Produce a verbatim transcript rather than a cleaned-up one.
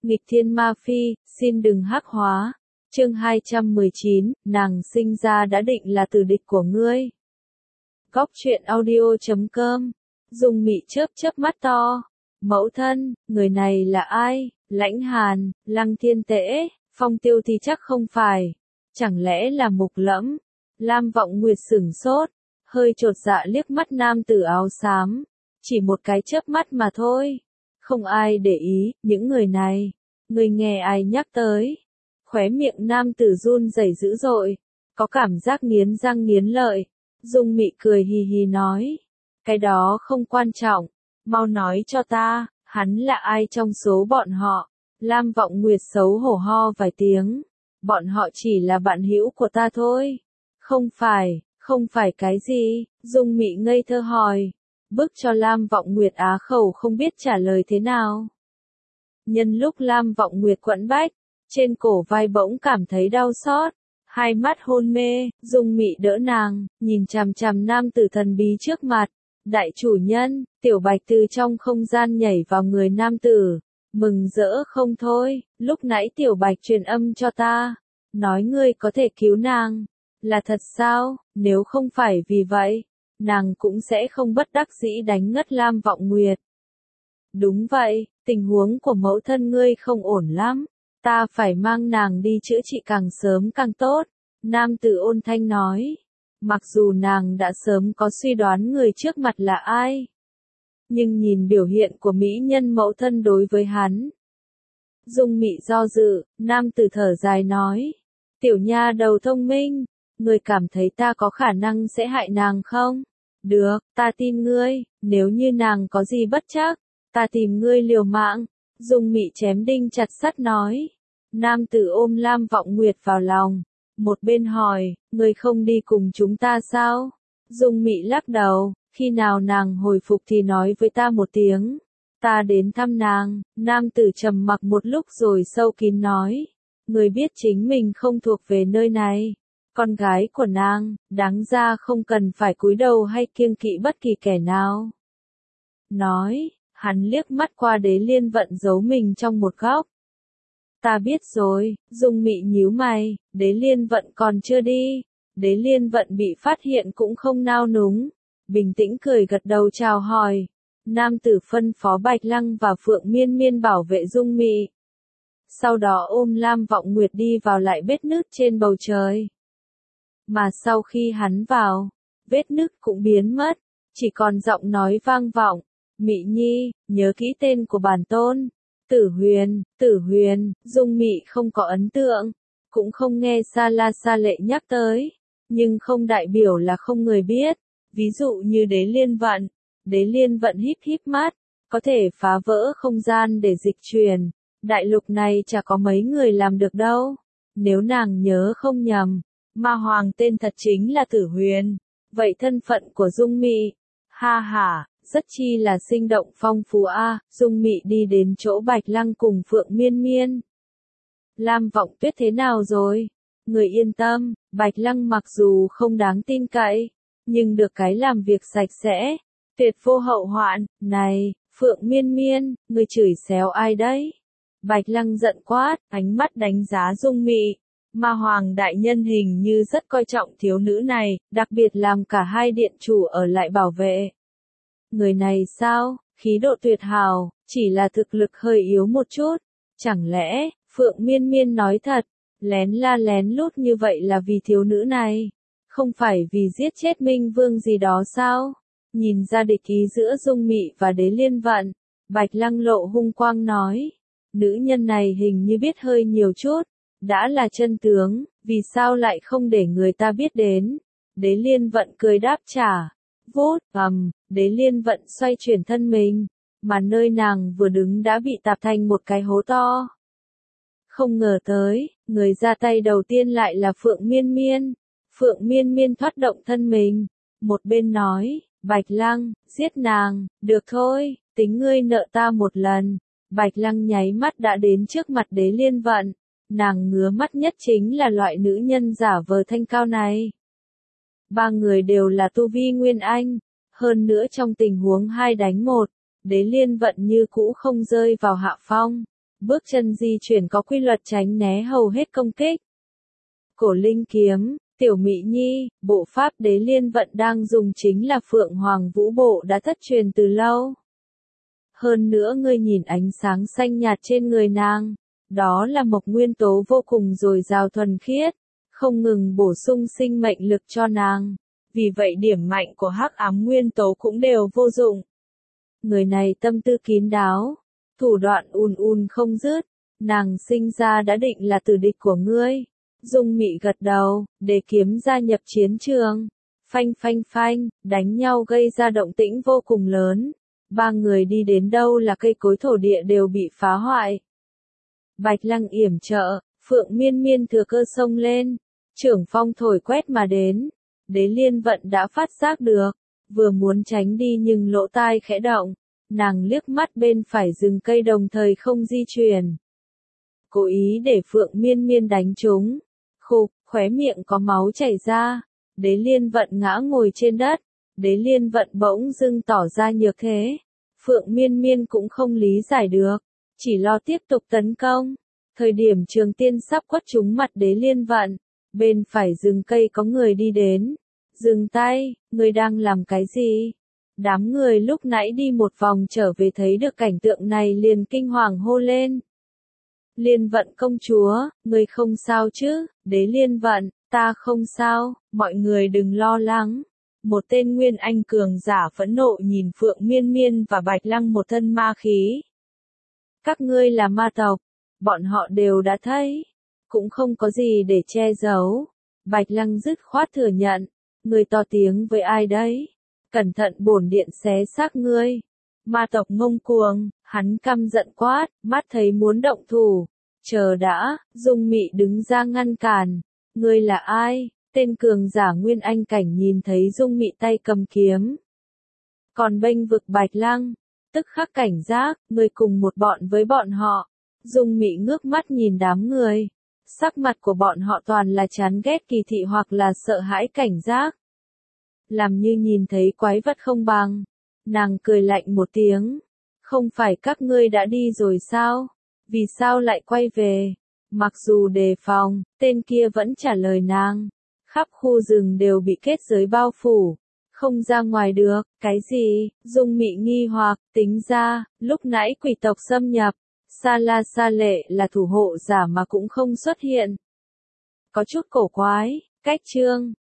Nghịch thiên ma phi, xin đừng hắc hóa. Chương hai trăm mười chín, nàng sinh ra đã định là tử địch của ngươi. Góc truyện audio chấm com. Dung Mị chớp chớp mắt to. Mẫu thân, người này là ai? Lãnh Hàn, Lăng Thiên Tễ, Phong Tiêu thì chắc không phải. Chẳng lẽ là Mục Lẫm? Lam Vọng Nguyệt sửng sốt, hơi chột dạ liếc mắt nam tử áo xám. Chỉ một cái chớp mắt mà thôi. Không ai để ý, những người này. Người nghe ai nhắc tới? Khóe miệng nam tử run rẩy dữ dội, có cảm giác nghiến răng nghiến lợi. Dung Mị cười hì hì nói, cái đó không quan trọng, mau nói cho ta, hắn là ai trong số bọn họ? Lam Vọng Nguyệt xấu hổ ho vài tiếng, bọn họ chỉ là bạn hữu của ta thôi. Không phải, không phải cái gì? Dung Mị ngây thơ hỏi, bức cho Lam Vọng Nguyệt á khẩu không biết trả lời thế nào. Nhân lúc Lam Vọng Nguyệt quẫn bách, trên cổ vai bỗng cảm thấy đau xót, hai mắt hôn mê, Dung Mị đỡ nàng, nhìn chằm chằm nam tử thần bí trước mặt. Đại chủ nhân, Tiểu Bạch từ trong không gian nhảy vào người nam tử, mừng rỡ không thôi, lúc nãy Tiểu Bạch truyền âm cho ta, nói ngươi có thể cứu nàng, là thật sao? Nếu không phải vì vậy, nàng cũng sẽ không bất đắc dĩ đánh ngất Lam Vọng Nguyệt. Đúng vậy, tình huống của mẫu thân ngươi không ổn lắm. Ta phải mang nàng đi chữa trị càng sớm càng tốt, nam tử ôn thanh nói. Mặc dù nàng đã sớm có suy đoán người trước mặt là ai, nhưng nhìn biểu hiện của mỹ nhân mẫu thân đối với hắn. Dung Mị do dự, nam tử thở dài nói. Tiểu nha đầu thông minh, ngươi cảm thấy ta có khả năng sẽ hại nàng không? Được, ta tin ngươi, nếu như nàng có gì bất trắc, ta tìm ngươi liều mạng. Dung Mị chém đinh chặt sắt nói. Nam tử ôm Lam Vọng Nguyệt vào lòng, một bên hỏi, ngươi không đi cùng chúng ta sao? Dung Mị lắc đầu, khi nào nàng hồi phục thì nói với ta một tiếng, ta đến thăm nàng. Nam tử trầm mặc một lúc rồi sâu kín nói, ngươi biết chính mình không thuộc về nơi này, con gái của nàng, đáng ra không cần phải cúi đầu hay kiêng kỵ bất kỳ kẻ nào. Nói, hắn liếc mắt qua Đế Liên Vận giấu mình trong một góc. Ta biết rồi. Dung Mị nhíu mày, Đế Liên Vận còn chưa đi. Đế Liên Vận bị phát hiện cũng không nao núng, bình tĩnh cười gật đầu chào hỏi. Nam tử phân phó Bạch Lăng và Phượng Miên Miên bảo vệ Dung Mị. Sau đó ôm Lam Vọng Nguyệt đi vào lại vết nứt trên bầu trời. Mà sau khi hắn vào, vết nứt cũng biến mất, chỉ còn giọng nói vang vọng. Mị nhi, nhớ kỹ tên của bản tôn. Tử Huyền, Tử Huyền. Dung Mị không có ấn tượng, cũng không nghe Sa La Sa Lệ nhắc tới, nhưng không đại biểu là không người biết. Ví dụ như Đế Liên Vận, Đế Liên Vận híp híp mắt, có thể phá vỡ không gian để dịch chuyển. Đại lục này chả có mấy người làm được đâu. Nếu nàng nhớ không nhầm, Ma Hoàng tên thật chính là Tử Huyền. Vậy thân phận của Dung Mị, ha ha, rất chi là sinh động phong phú a. À. Dung Mị đi đến chỗ Bạch Lăng cùng Phượng Miên Miên. Lam Vọng Tuyết thế nào rồi? Người yên tâm, Bạch Lăng mặc dù không đáng tin cậy, nhưng được cái làm việc sạch sẽ, tuyệt vô hậu hoạn. Này, Phượng Miên Miên, người chửi xéo ai đấy? Bạch Lăng giận quát, ánh mắt đánh giá Dung Mị. Ma Hoàng đại nhân hình như rất coi trọng thiếu nữ này, đặc biệt làm cả hai điện chủ ở lại bảo vệ. Người này sao, khí độ tuyệt hảo, chỉ là thực lực hơi yếu một chút. Chẳng lẽ, Phượng Miên Miên nói thật, lén la lén lút như vậy là vì thiếu nữ này? Không phải vì giết chết Minh Vương gì đó sao? Nhìn ra địch ý giữa Dung Mị và Đế Liên Vận, Bạch Lăng lộ hung quang nói. Nữ nhân này hình như biết hơi nhiều chút. Đã là chân tướng, vì sao lại không để người ta biết đến? Đế Liên Vận cười đáp trả. Vút, ầm, Đế Liên Vận xoay chuyển thân mình, mà nơi nàng vừa đứng đã bị tạp thành một cái hố to. Không ngờ tới, người ra tay đầu tiên lại là Phượng Miên Miên. Phượng Miên Miên thoát động thân mình, một bên nói, Bạch Lăng, giết nàng, được thôi, tính ngươi nợ ta một lần. Bạch Lăng nháy mắt đã đến trước mặt Đế Liên Vận. Nàng ngứa mắt nhất chính là loại nữ nhân giả vờ thanh cao này. Ba người đều là tu vi Nguyên Anh, hơn nữa trong tình huống hai đánh một, Đế Liên Vận như cũ không rơi vào hạ phong. bước chân di chuyển có quy luật tránh né hầu hết công kích. Cổ linh kiếm, Tiểu Mỹ Nhi, bộ pháp đế liên vận đang dùng chính là Phượng Hoàng Vũ Bộ đã thất truyền từ lâu. Hơn nữa ngươi nhìn ánh sáng xanh nhạt trên người nàng, đó là mộc nguyên tố vô cùng dồi dào thuần khiết, không ngừng bổ sung sinh mệnh lực cho nàng. Vì vậy điểm mạnh của hắc ám nguyên tố cũng đều vô dụng. Người này tâm tư kín đáo, thủ đoạn ùn ùn không dứt, nàng sinh ra đã định là tử địch của ngươi. Dung Mị gật đầu, để kiếm gia nhập chiến trường. Phanh phanh phanh, đánh nhau gây ra động tĩnh vô cùng lớn. Ba người đi đến đâu là cây cối thổ địa đều bị phá hoại. Bạch Lăng yểm trợ, Phượng Miên Miên thừa cơ xông lên. Trưởng phong thổi quét mà đến. Đế liên vận đã phát giác được. Vừa muốn tránh đi nhưng lỗ tai khẽ động. Nàng liếc mắt bên phải rừng cây đồng thời không di chuyển. Cố ý để Phượng Miên Miên đánh trúng. Khục, khóe miệng có máu chảy ra. Đế liên vận ngã ngồi trên đất. Đế liên vận bỗng dưng tỏ ra nhược thế. Phượng Miên Miên cũng không lý giải được. Chỉ lo tiếp tục tấn công. Thời điểm Trường Tiên sắp quất trúng mặt đế liên vận. Bên phải rừng cây có người đi đến. Dừng tay, người đang làm cái gì? Đám người lúc nãy đi một vòng trở về thấy được cảnh tượng này liền kinh hoàng hô lên. Liên vận công chúa, người không sao chứ? Đế liên vận, ta không sao, mọi người đừng lo lắng. Một tên Nguyên Anh cường giả phẫn nộ nhìn Phượng Miên Miên và Bạch Lăng một thân ma khí. Các ngươi là ma tộc, bọn họ đều đã thấy, cũng không có gì để che giấu. Bạch Lăng dứt khoát thừa nhận, người to tiếng với ai đấy? Cẩn thận bổn điện xé xác ngươi. Ma tộc ngông cuồng, hắn căm giận quát, mắt thấy muốn động thủ. Chờ đã, Dung Mị đứng ra ngăn cản. Ngươi là ai? Tên cường giả Nguyên Anh cảnh nhìn thấy Dung Mị tay cầm kiếm. Còn bênh vực Bạch Lăng, tức khắc cảnh giác, người cùng một bọn với bọn họ. Dung Mị ngước mắt nhìn đám người. Sắc mặt của bọn họ toàn là chán ghét kỳ thị hoặc là sợ hãi cảnh giác. Làm như nhìn thấy quái vật không bằng. Nàng cười lạnh một tiếng. Không phải các ngươi đã đi rồi sao? Vì sao lại quay về? Mặc dù đề phòng, tên kia vẫn trả lời nàng. Khắp khu rừng đều bị kết giới bao phủ. Không ra ngoài được, cái gì? Dung Mị nghi hoặc, tính ra, lúc nãy quỷ tộc xâm nhập. Sa La Sa Lệ là thủ hộ giả mà cũng không xuất hiện. Có chút cổ quái, cách chương.